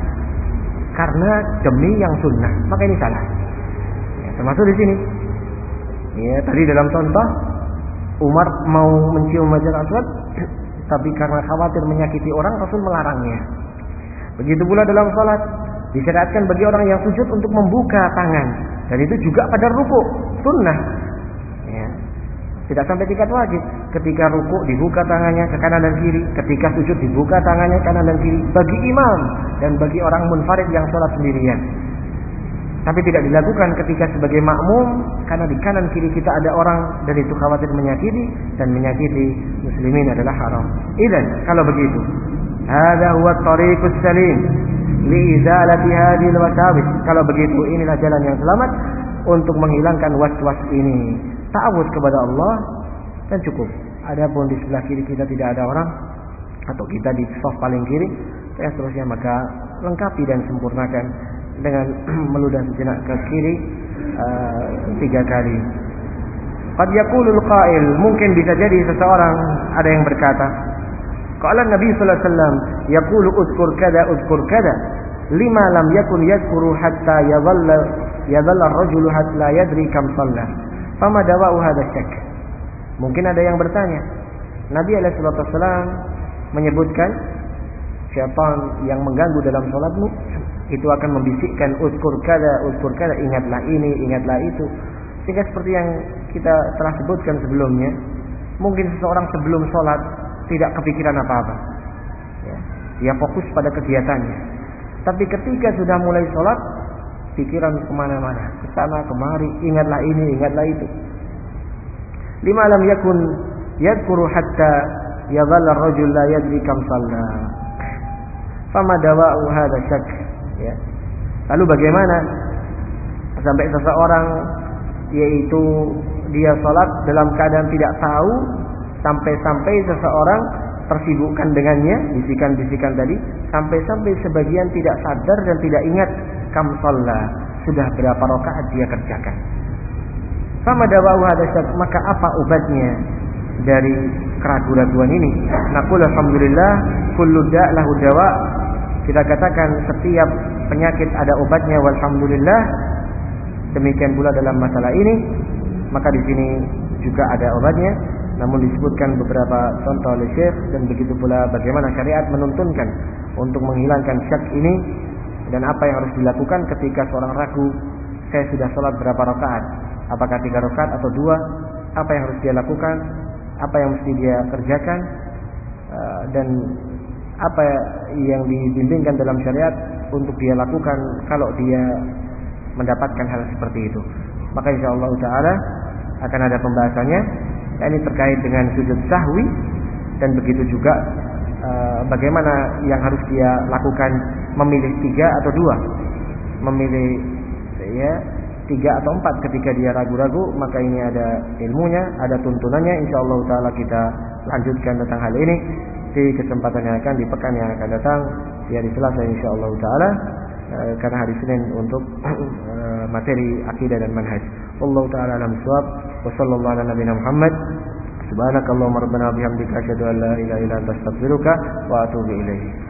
karena demi yang sunnah, maka ini salah. Ya, termasuk di sini. Ya, tadi dalam contoh Umar mau mencium Hajar Aswad, tapi karena khawatir menyakiti orang, Rasul melarangnya. Begitu pula dalam salat, disyariatkan bagi orang yang sujud untuk membuka tangan, dan itu juga pada rukuk, sunnah. Ya. Tidak sampai tingkat wajib. Ketika rukuk dibuka tangannya ke kanan dan kiri, ketika sujud dibuka tangannya kanan dan kiri, bagi imam dan bagi orang munfarid yang sholat sendirian. Tapi tidak dilakukan ketika sebagai makmum, karena di kanan kiri kita ada orang dan itu khawatir menyakiti, dan menyakiti muslimin adalah haram. Idzan, kalau begitu, hadza huwa at-tariqus salim li izalati hadhil wasawis. Kalau begitu, inilah jalan yang selamat untuk menghilangkan was-was ini. Ta'awud kepada Allah dan cukup. Adapun di sebelah kiri kita tidak ada orang, atau kita di saf paling kiri, dan seterusnya, maka lengkapi dan sempurnakan dengan meludah sejenak ke kiri uh, tiga kali. Qad yaqulul qail, mungkin bisa jadi seseorang ada yang berkata, qala Nabi sallallahu alaihi wasallam yaqulu uzkur kada uzkur kada lima lam yakun yadhkuru hatta yadhalla yadhalla ar-rajulu hatta la yadri kam shalla fama dawa'u hadha syak. Mungkin ada yang bertanya, Nabi alaihi wasallam menyebutkan syaitan yang mengganggu dalam salatmu itu akan membisikkan uzkur kada uzkur kada, ingatlah ini, ingatlah itu, sehingga seperti yang kita telah sebutkan sebelumnya, mungkin seseorang sebelum salat tidak kepikiran apa-apa, ya, dia fokus pada kegiatannya. Tapi ketika sudah mulai sholat, pikiran kemana-mana, ke sana kemari, ingatlah ini, ingatlah itu. Lima lam yakun yadhkuru hatta yadhalla ar-rajul la yadri kam shalla. Fama dawa'u hadha syak. Ya. Lalu bagaimana sampai seseorang, yaitu dia sholat dalam keadaan tidak tahu, sampai-sampai seseorang tersibukkan dengannya, bisikan-bisikan tadi, sampai-sampai sebagian tidak sadar dan tidak ingat kam shalla, sudah berapa rakaat dia kerjakan. Sama dawahu hadasyat, maka apa obatnya dari keraguan-raguan ini? Naqul alhamdulillah kullu da' lahu dawa. Kita katakan setiap penyakit ada obatnya, walhamdulillah. Demikian pula dalam masalah ini, maka di sini juga ada obatnya. Namun disebutkan beberapa contoh oleh Syekh, dan begitu pula bagaimana syariat menuntunkan untuk menghilangkan syak ini, dan apa yang harus dilakukan ketika seorang ragu, saya sudah sholat berapa rakaat, apakah tiga rakaat atau dua, apa yang harus dia lakukan, apa yang mesti dia kerjakan, uh, dan apa yang dibimbingkan dalam syariat untuk dia lakukan kalau dia mendapatkan hal seperti itu. Maka insyaallah taala akan ada pembahasannya. Ini terkait dengan sujud sahwi dan begitu juga uh, bagaimana yang harus dia lakukan, memilih tiga atau dua, memilih ya tiga atau empat ketika dia ragu-ragu. Maka ini ada ilmunya, ada tuntunannya. Insyaallah taala kita lanjutkan tentang hal ini di kesempatan yang akan di pekan yang akan datang di hari Selasa insyaallah taala, uh, karena hari Senin untuk uh, materi akidah dan manhaj. Wallahu taala alam bissawab. Wa sallallahu ala nabiyina Muhammad. Subhanakallahumma rabbana bihamdika asyhadu an la ilaha illa anta astaghfiruka wa atubu ilaik.